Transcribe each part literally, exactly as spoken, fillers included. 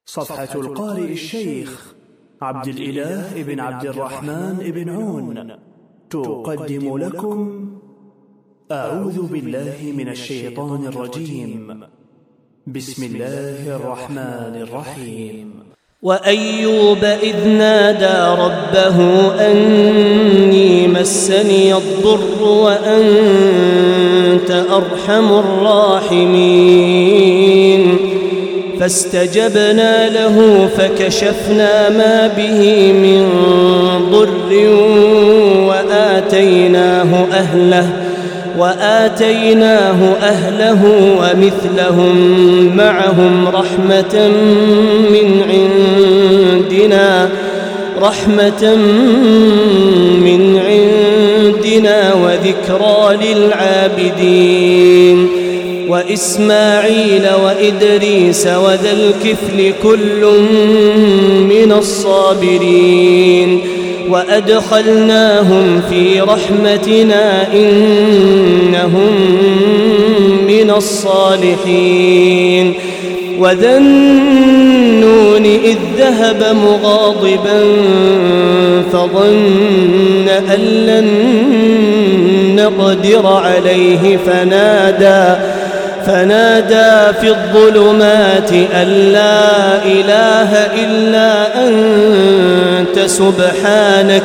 صفحة القارئ الشيخ عبد الإله ابن عبد الرحمن ابن عون تقدم لكم أعوذ بالله من الشيطان الرجيم. بسم الله الرحمن الرحيم. وأيوب إذ نادى ربه أني مسني الضر وأنت أرحم الراحمين فاستجبنا له فكشفنا ما به من ضر وآتيناه أهله وآتيناه أهله ومثلهم معهم رحمة من عندنا رحمة من عندنا وذكرى للعابدين وإسماعيل وإدريس وذا الكفل كل من الصابرين وأدخلناهم في رحمتنا إنهم من الصالحين. وذا النون إذ ذهب مغاضبا فظن أن لن نقدر عليه فنادى فنادى في الظلمات أن لا إله إلا أنت سبحانك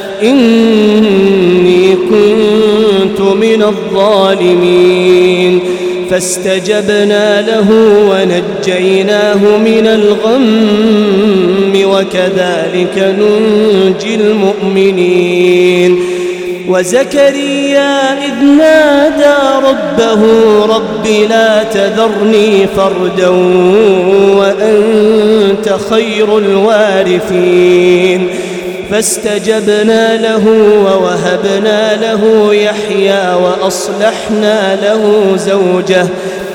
إني كنت من الظالمين فاستجبنا له ونجيناه من الغم وكذلك ننجي المؤمنين. وزكريا إذ نادى ربه رب لا تذرني فردا وأنت خير الوارثين فاستجبنا له ووهبنا له يحيى وأصلحنا له زوجه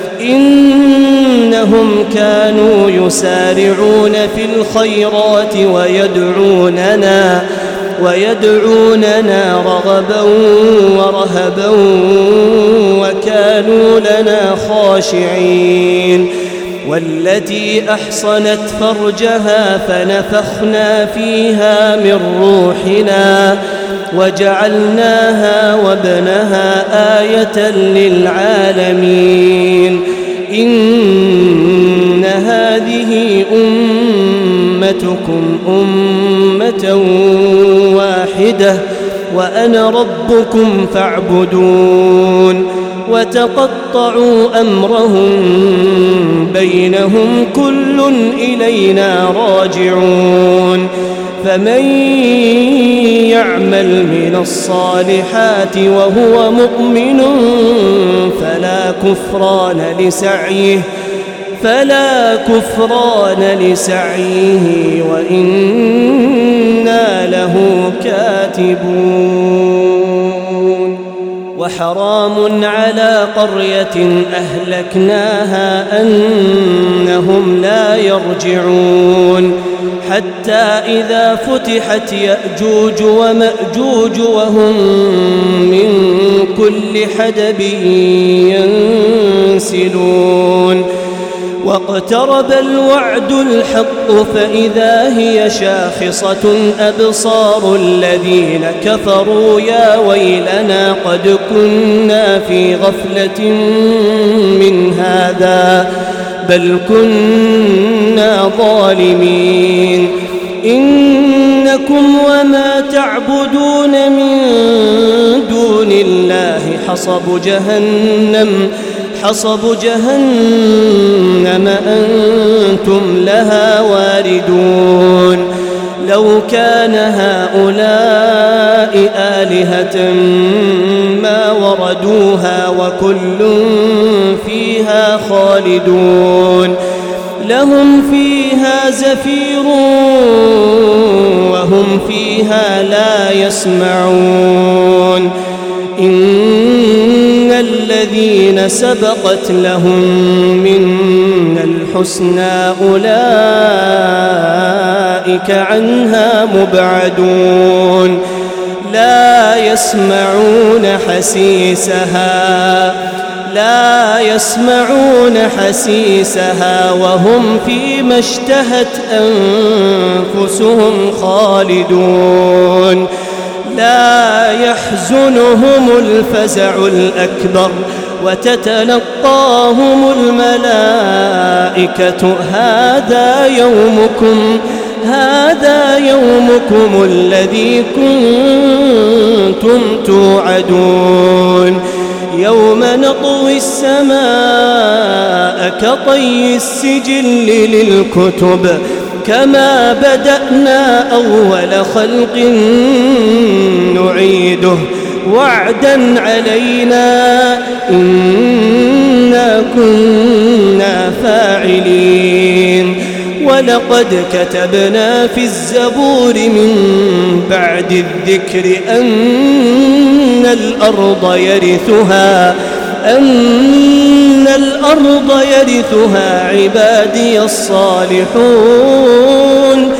إنهم كانوا يسارعون في الخيرات ويدعوننا ويدعوننا رغبا ورهبا وكانوا لنا خاشعين. والتي أحصنت فرجها فنفخنا فيها من روحنا وجعلناها وابنها آية للعالمين. إن هذه أمتكم أمة واحدة وأنا ربكم فاعبدون. وتقطعوا أمرهم بينهم كل إلينا راجعون. فمن يعمل من الصالحات وهو مؤمن فلا كفران لسعيه فلا كفران لسعيه وإنا له كاتبون. وحرام على قرية أهلكناها أنهم لا يرجعون حتى إذا فتحت يأجوج ومأجوج وهم من كل حدب ينسلون. واقترب الوعد الحق فإذا هي شاخصة أبصار الذين كفروا يا ويلنا قد كنا في غفلة من هذا بل كنا ظالمين. إنكم وما تعبدون من دون الله حصب جهنم حصب جهنم أنتم لها واردون. لو كان هؤلاء آلهة ما وردوها وكل فيها خالدون. لهم فيها زفير وهم فيها لا يسمعون. إن الذين سبقت لهم منا الحسنى أولئك عنها مبعدون. لا يسمعون حسيسها لا يسمعون حسيسها وهم فيما اشتهت أنفسهم خالدون لا يحزنهم الفزع الأكبر وتتلقاهم الملائكة هذا يومكم هذا يومكم الذي كنتم توعدون يوم نطوي السماء كطي السجل للكتب كما بدأنا أول خلق نعيده وعدا علينا إنا كنا فاعلين ولقد كتبنا في الزبور من بعد الذكر أن الأرض يرثها أن الأرض يرثها عبادي الصالحون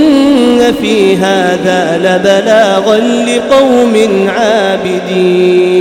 إن في هذا لبلاغا لقوم عابدين.